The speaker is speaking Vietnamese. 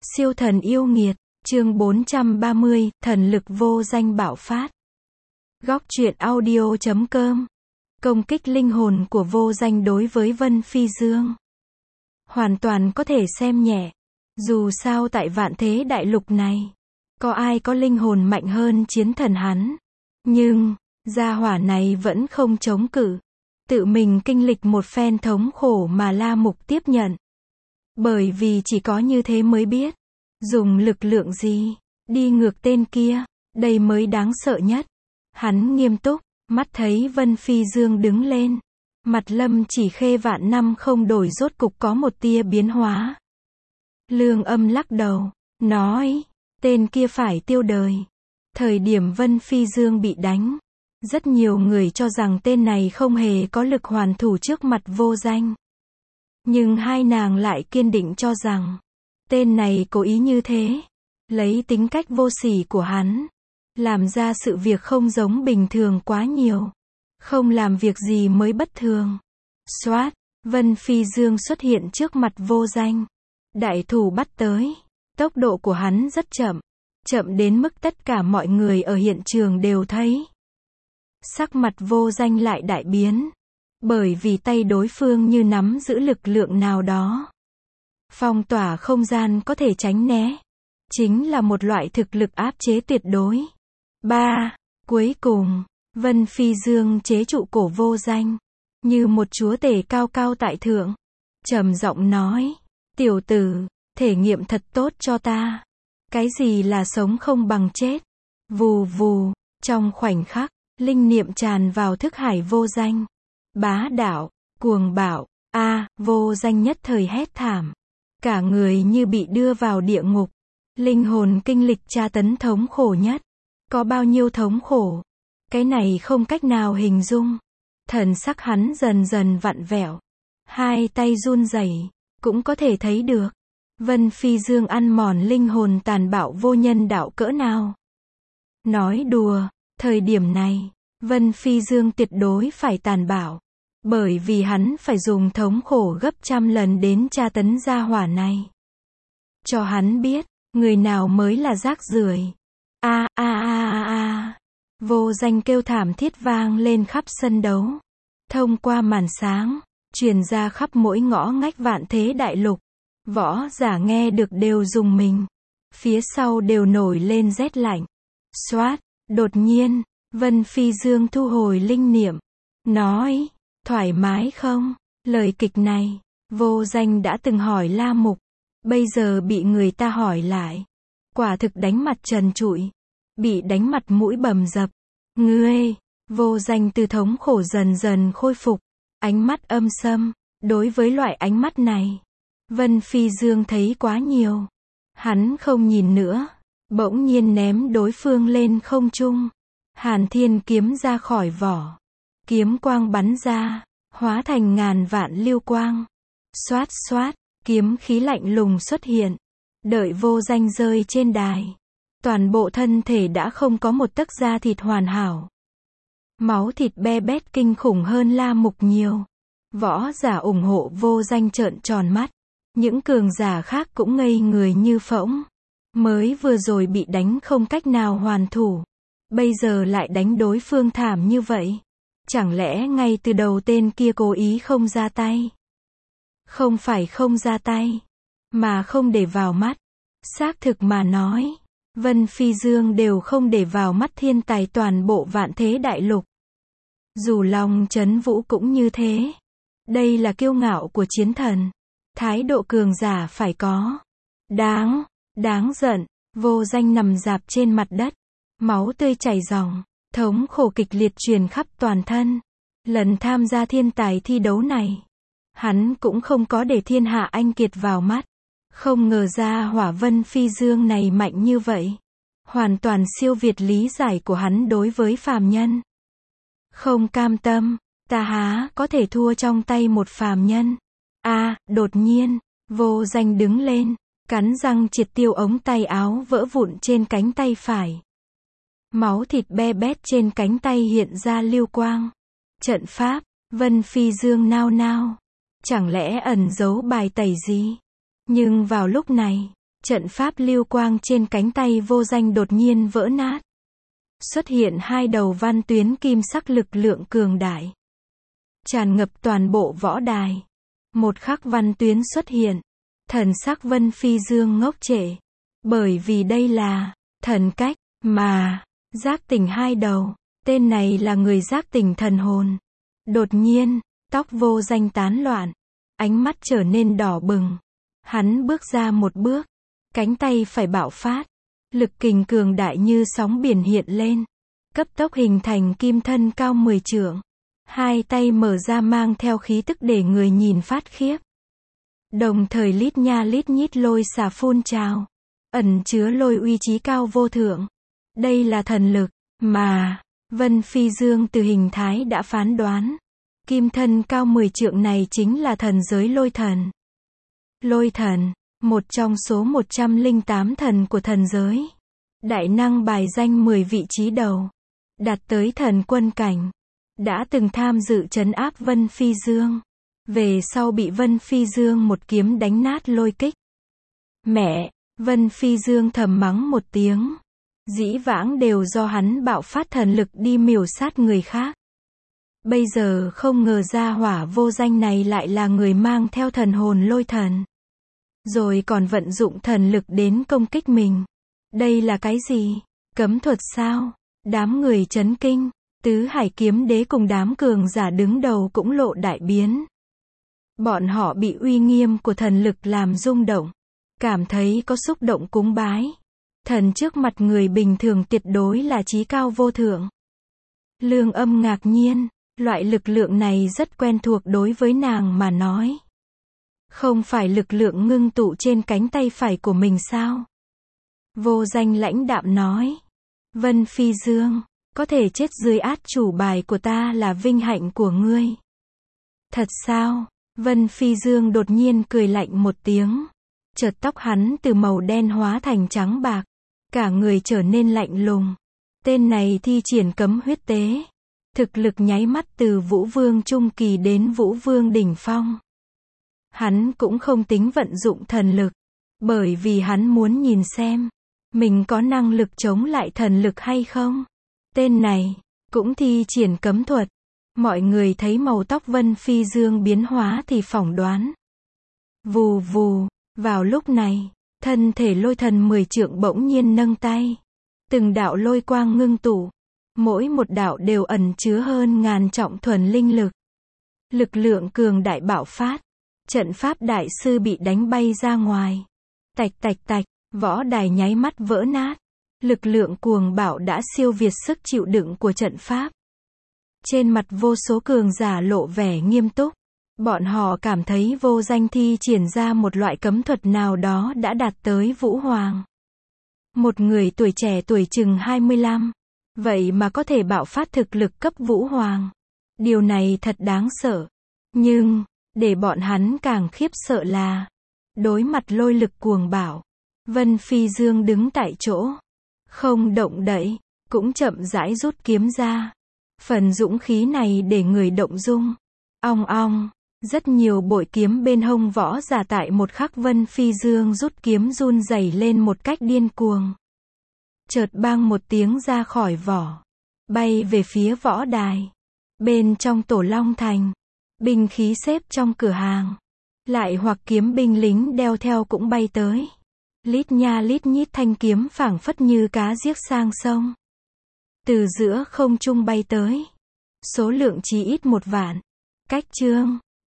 Siêu thần yêu nghiệt, chương 430, thần lực vô danh bạo phát. Góc truyện audio.com. Công kích linh hồn của vô danh đối với Vân Phi Dương. Hoàn toàn có thể xem nhẹ. Dù sao tại vạn thế đại lục này, có ai có linh hồn mạnh hơn chiến thần hắn. Nhưng, gia hỏa này vẫn không chống cự. Tự mình kinh lịch một phen thống khổ mà La Mục tiếp nhận. Bởi vì chỉ có như thế mới biết dùng lực lượng gì đi ngược tên kia, đây mới đáng sợ nhất. Hắn nghiêm túc, mắt thấy Vân Phi Dương đứng lên. Mặt Lâm Chỉ Khê vạn năm không đổi rốt cục có một tia biến hóa. Lương Âm lắc đầu, nói, tên kia phải tiêu đời. Thời điểm Vân Phi Dương bị đánh, rất nhiều người cho rằng tên này không hề có lực hoàn thủ trước mặt vô danh. Nhưng hai nàng lại kiên định cho rằng, tên này cố ý như thế, lấy tính cách vô sỉ của hắn, làm ra sự việc không giống bình thường quá nhiều. Không làm việc gì mới bất thường. Xoát, Vân Phi Dương xuất hiện trước mặt vô danh. Đại thủ bắt tới. Tốc độ của hắn rất chậm. Chậm đến mức tất cả mọi người ở hiện trường đều thấy. Sắc mặt vô danh lại đại biến. Bởi vì tay đối phương như nắm giữ lực lượng nào đó. Phong tỏa không gian có thể tránh né. Chính là một loại thực lực áp chế tuyệt đối. 3. Cuối cùng, Vân Phi Dương chế trụ cổ vô danh. Như một chúa tể cao cao tại thượng. Trầm giọng nói. Tiểu tử, thể nghiệm thật tốt cho ta. Cái gì là sống không bằng chết. Vù vù, trong khoảnh khắc, linh niệm tràn vào thức hải vô danh. Bá đạo, cuồng bạo, vô danh nhất thời hét thảm. Cả người như bị đưa vào địa ngục. Linh hồn kinh lịch tra tấn thống khổ nhất. Có bao nhiêu thống khổ? Cái này không cách nào hình dung. Thần sắc hắn dần dần vặn vẹo. Hai tay run rẩy, cũng có thể thấy được. Vân Phi Dương ăn mòn linh hồn tàn bạo vô nhân đạo cỡ nào. Nói đùa, thời điểm này, Vân Phi Dương tuyệt đối phải tàn bạo. Bởi vì hắn phải dùng thống khổ gấp trăm lần đến tra tấn gia hỏa này. Cho hắn biết, người nào mới là rác rưởi. Vô danh kêu thảm thiết vang lên khắp sân đấu. Thông qua màn sáng, truyền ra khắp mỗi ngõ ngách vạn thế đại lục. Võ giả nghe được đều rùng mình. Phía sau đều nổi lên rét lạnh. Xoát, đột nhiên, Vân Phi Dương thu hồi linh niệm. Nói, thoải mái không? Lời kịch này, vô danh đã từng hỏi La Mục. Bây giờ bị người ta hỏi lại. Quả thực đánh mặt trần trụi. Bị đánh mặt mũi bầm dập. Ngươi, vô danh từ thống khổ dần dần khôi phục. Ánh mắt âm sâm. Đối với loại ánh mắt này, Vân Phi Dương thấy quá nhiều. Hắn không nhìn nữa. Bỗng nhiên ném đối phương lên không trung. Hàn Thiên kiếm ra khỏi vỏ. Kiếm quang bắn ra, hóa thành ngàn vạn lưu quang. Xoát xoát, kiếm khí lạnh lùng xuất hiện. Đợi vô danh rơi trên đài. Toàn bộ thân thể đã không có một tấc da thịt hoàn hảo. Máu thịt be bét kinh khủng hơn La Mục nhiều. Võ giả ủng hộ vô danh trợn tròn mắt. Những cường giả khác cũng ngây người như phỗng. Mới vừa rồi bị đánh không cách nào hoàn thủ. Bây giờ lại đánh đối phương thảm như vậy. Chẳng lẽ ngay từ đầu tên kia cố ý không ra tay? Không phải không ra tay, mà không để vào mắt. Xác thực mà nói, Vân Phi Dương đều không để vào mắt thiên tài toàn bộ vạn thế đại lục. Dù Long Chấn Vũ cũng như thế. Đây là kiêu ngạo của chiến thần. Thái độ cường giả phải có. Đáng giận. Vô danh nằm rạp trên mặt đất. Máu tươi chảy ròng. Thống khổ kịch liệt truyền khắp toàn thân. Lần tham gia thiên tài thi đấu này, hắn cũng không có để thiên hạ anh kiệt vào mắt. Không ngờ ra hỏa Vân Phi Dương này mạnh như vậy. Hoàn toàn siêu việt lý giải của hắn đối với phàm nhân. Không cam tâm, ta há có thể thua trong tay một phàm nhân. Đột nhiên, vô danh đứng lên, cắn răng triệt tiêu ống tay áo vỡ vụn trên cánh tay phải. Máu thịt be bét trên cánh tay hiện ra lưu quang. Trận pháp, Vân Phi Dương nao nao. Chẳng lẽ ẩn giấu bài tẩy gì? Nhưng vào lúc này, Trận pháp lưu quang trên cánh tay vô danh đột nhiên vỡ nát. Xuất hiện hai đầu văn tuyến kim sắc lực lượng cường đại. Tràn ngập toàn bộ võ đài. Một khắc văn tuyến xuất hiện. Thần sắc Vân Phi Dương ngốc trệ. Bởi vì đây là thần cách mà giác tỉnh hai đầu. Tên này là người giác tỉnh thần hồn. Đột nhiên, tóc vô danh tán loạn. Ánh mắt trở nên đỏ bừng. Hắn bước ra một bước. Cánh tay phải bạo phát. Lực kình cường đại như sóng biển hiện lên. Cấp tốc hình thành kim thân cao 10 trượng. Hai tay mở ra mang theo khí tức để người nhìn phát khiếp. Đồng thời lít nha lít nhít lôi xả phun trào. Ẩn chứa lôi uy chí cao vô thượng. Đây là thần lực mà Vân Phi Dương từ hình thái đã phán đoán. Kim thân cao 10 trượng này chính là thần giới lôi thần. Lôi thần, một trong số 108 thần của thần giới. Đại năng bài danh 10 vị trí đầu. Đạt tới thần quân cảnh. Đã từng tham dự trấn áp Vân Phi Dương. Về sau bị Vân Phi Dương một kiếm đánh nát lôi kích. Mẹ, Vân Phi Dương thầm mắng một tiếng. Dĩ vãng đều do hắn bạo phát thần lực đi miểu sát người khác. Bây giờ không ngờ ra hỏa vô danh này lại là người mang theo thần hồn lôi thần. Rồi còn vận dụng thần lực đến công kích mình. Đây là cái gì? Cấm thuật sao? Đám người chấn kinh. Tứ Hải Kiếm Đế cùng đám cường giả đứng đầu cũng lộ đại biến. Bọn họ bị uy nghiêm của thần lực làm rung động. Cảm thấy có xúc động cúng bái. Thần trước mặt người bình thường tuyệt đối là chí cao vô thượng. Lương Âm ngạc nhiên. Loại lực lượng này rất quen thuộc đối với nàng mà nói. Không phải lực lượng ngưng tụ trên cánh tay phải của mình sao? Vô danh lãnh đạm nói. Vân Phi Dương, có thể chết dưới át chủ bài của ta là vinh hạnh của ngươi. Thật sao? Vân Phi Dương đột nhiên cười lạnh một tiếng. Chợt tóc hắn từ màu đen hóa thành trắng bạc. Cả người trở nên lạnh lùng. Tên này thi triển cấm huyết tế. Thực lực nháy mắt từ Vũ Vương Trung Kỳ đến Vũ Vương Đỉnh Phong. Hắn cũng không tính vận dụng thần lực. Bởi vì hắn muốn nhìn xem. Mình có năng lực chống lại thần lực hay không? Tên này cũng thi triển cấm thuật. Mọi người thấy màu tóc Vân Phi Dương biến hóa thì phỏng đoán. Vù vù, vào lúc này, thân thể lôi thần 10 trượng bỗng nhiên nâng tay. Từng đạo lôi quang ngưng tụ. Mỗi một đạo đều ẩn chứa hơn ngàn trọng thuần linh lực. Lực lượng cường đại bạo phát. Trận pháp đại sư bị đánh bay ra ngoài. Tạch tạch tạch, võ đài nháy mắt vỡ nát. Lực lượng cuồng bạo đã siêu việt sức chịu đựng của trận pháp. Trên mặt vô số cường giả lộ vẻ nghiêm túc. Bọn họ cảm thấy vô danh thi triển ra một loại cấm thuật nào đó đã đạt tới Vũ Hoàng. Một người tuổi trẻ tuổi chừng 25. Vậy mà có thể bạo phát thực lực cấp Vũ Hoàng. Điều này thật đáng sợ. Nhưng, để bọn hắn càng khiếp sợ là, đối mặt lôi lực cuồng bạo, Vân Phi Dương đứng tại chỗ. Không động đậy, cũng chậm rãi rút kiếm ra. Phần dũng khí này để người động dung. Ong ong, rất nhiều bội kiếm bên hông võ giả tại một khắc Vân Phi Dương rút kiếm run rẩy lên một cách điên cuồng. Chợt bang một tiếng ra khỏi vỏ. Bay về phía võ đài. Bên trong Tổ Long Thành. Binh khí xếp trong cửa hàng. Lại hoặc kiếm binh lính đeo theo cũng bay tới. Lít nha lít nhít thanh kiếm phảng phất như cá giết sang sông. Từ giữa không trung bay tới. Số lượng chí ít 1 vạn. Cách chương